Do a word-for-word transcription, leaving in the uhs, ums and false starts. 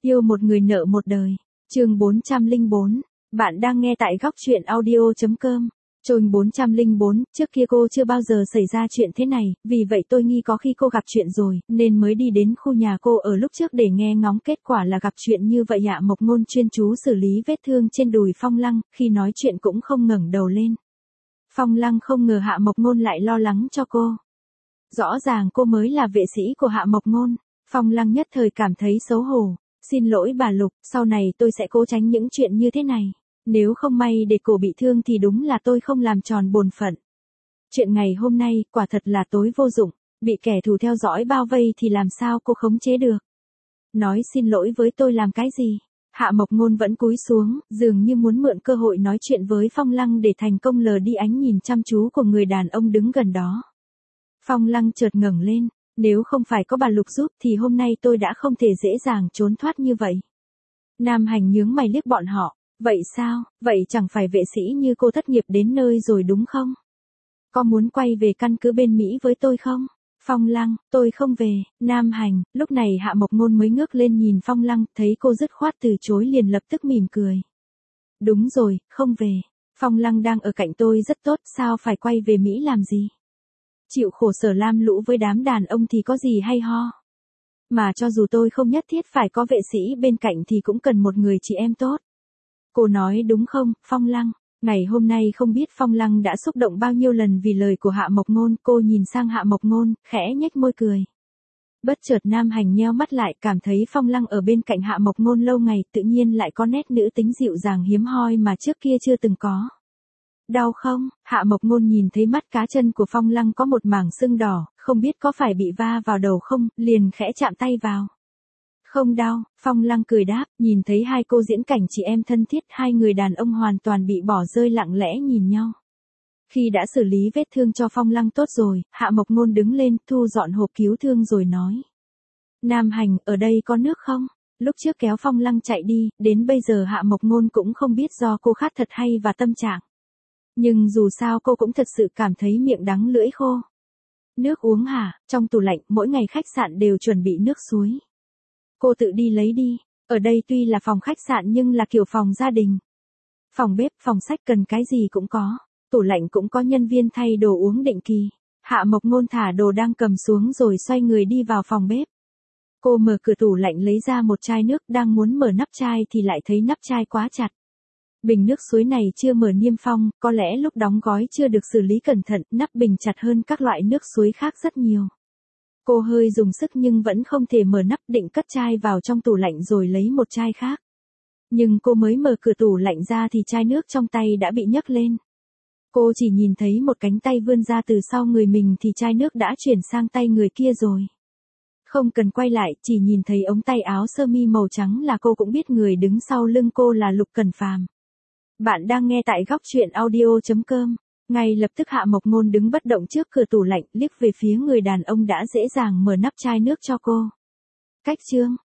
Yêu một người nợ một đời. Chương bốn trăm lẻ bốn. Bạn đang nghe tại góc truyện audio chấm com. Chương bốn trăm lẻ bốn, trước kia cô chưa bao giờ xảy ra chuyện thế này, vì vậy tôi nghi có khi cô gặp chuyện rồi, nên mới đi đến khu nhà cô ở lúc trước để nghe ngóng, kết quả là gặp chuyện như vậy. Hạ Mộc Ngôn chuyên chú xử lý vết thương trên đùi Phong Lăng, khi nói chuyện cũng không ngẩng đầu lên. Phong Lăng không ngờ Hạ Mộc Ngôn lại lo lắng cho cô. Rõ ràng cô mới là vệ sĩ của Hạ Mộc Ngôn. Phong Lăng nhất thời cảm thấy xấu hổ. Xin lỗi bà Lục, sau này tôi sẽ cố tránh những chuyện như thế này. Nếu không may để cô bị thương thì đúng là tôi không làm tròn bổn phận. Chuyện ngày hôm nay quả thật là tối vô dụng, bị kẻ thù theo dõi bao vây thì làm sao cô khống chế được. Nói xin lỗi với tôi làm cái gì? Hạ Mộc Ngôn vẫn cúi xuống, dường như muốn mượn cơ hội nói chuyện với Phong Lăng để thành công lờ đi ánh nhìn chăm chú của người đàn ông đứng gần đó. Phong Lăng chợt ngẩng lên, nếu không phải có bà Lục giúp thì hôm nay tôi đã không thể dễ dàng trốn thoát như vậy. Nam Hành nhướng mày liếc bọn họ, vậy sao, vậy chẳng phải vệ sĩ như cô thất nghiệp đến nơi rồi đúng không? Có muốn quay về căn cứ bên Mỹ với tôi không? Phong Lăng, tôi không về. Nam Hành, lúc này Hạ Mộc Ngôn mới ngước lên nhìn Phong Lăng, thấy cô dứt khoát từ chối liền lập tức mỉm cười. Đúng rồi, không về. Phong Lăng đang ở cạnh tôi rất tốt, sao phải quay về Mỹ làm gì? Chịu khổ sở lam lũ với đám đàn ông thì có gì hay ho. Mà cho dù tôi không nhất thiết phải có vệ sĩ bên cạnh thì cũng cần một người chị em tốt. Cô nói đúng không, Phong Lăng? Ngày hôm nay không biết Phong Lăng đã xúc động bao nhiêu lần vì lời của Hạ Mộc Ngôn. Cô nhìn sang Hạ Mộc Ngôn, khẽ nhếch môi cười. Bất chợt Nam Hành nheo mắt lại, cảm thấy Phong Lăng ở bên cạnh Hạ Mộc Ngôn lâu ngày tự nhiên lại có nét nữ tính dịu dàng hiếm hoi mà trước kia chưa từng có. Đau không? Hạ Mộc Ngôn nhìn thấy mắt cá chân của Phong Lăng có một mảng sưng đỏ, không biết có phải bị va vào đầu không, liền khẽ chạm tay vào. Không đau, Phong Lăng cười đáp, nhìn thấy hai cô diễn cảnh chị em thân thiết, hai người đàn ông hoàn toàn bị bỏ rơi lặng lẽ nhìn nhau. Khi đã xử lý vết thương cho Phong Lăng tốt rồi, Hạ Mộc Ngôn đứng lên, thu dọn hộp cứu thương rồi nói. Nam Hành, ở đây có nước không? Lúc trước kéo Phong Lăng chạy đi, đến bây giờ Hạ Mộc Ngôn cũng không biết do cô khát thật hay và tâm trạng. Nhưng dù sao cô cũng thật sự cảm thấy miệng đắng lưỡi khô. Nước uống hả? Trong tủ lạnh, mỗi ngày khách sạn đều chuẩn bị nước suối. Cô tự đi lấy đi. Ở đây tuy là phòng khách sạn nhưng là kiểu phòng gia đình. Phòng bếp, phòng sách cần cái gì cũng có. Tủ lạnh cũng có nhân viên thay đồ uống định kỳ. Hạ Mộc Ngôn thả đồ đang cầm xuống rồi xoay người đi vào phòng bếp. Cô mở cửa tủ lạnh lấy ra một chai nước, đang muốn mở nắp chai thì lại thấy nắp chai quá chặt. Bình nước suối này chưa mở niêm phong, có lẽ lúc đóng gói chưa được xử lý cẩn thận, nắp bình chặt hơn các loại nước suối khác rất nhiều. Cô hơi dùng sức nhưng vẫn không thể mở nắp, định cất chai vào trong tủ lạnh rồi lấy một chai khác. Nhưng cô mới mở cửa tủ lạnh ra thì chai nước trong tay đã bị nhấc lên. Cô chỉ nhìn thấy một cánh tay vươn ra từ sau người mình thì chai nước đã chuyển sang tay người kia rồi. Không cần quay lại, chỉ nhìn thấy ống tay áo sơ mi màu trắng là cô cũng biết người đứng sau lưng cô là Lục Cẩn Phàm. Bạn đang nghe tại góc truyện audio chấm com. Ngay lập tức Hạ Mộc Ngôn đứng bất động trước cửa tủ lạnh, liếc về phía người đàn ông đã dễ dàng mở nắp chai nước cho cô. Cách chương,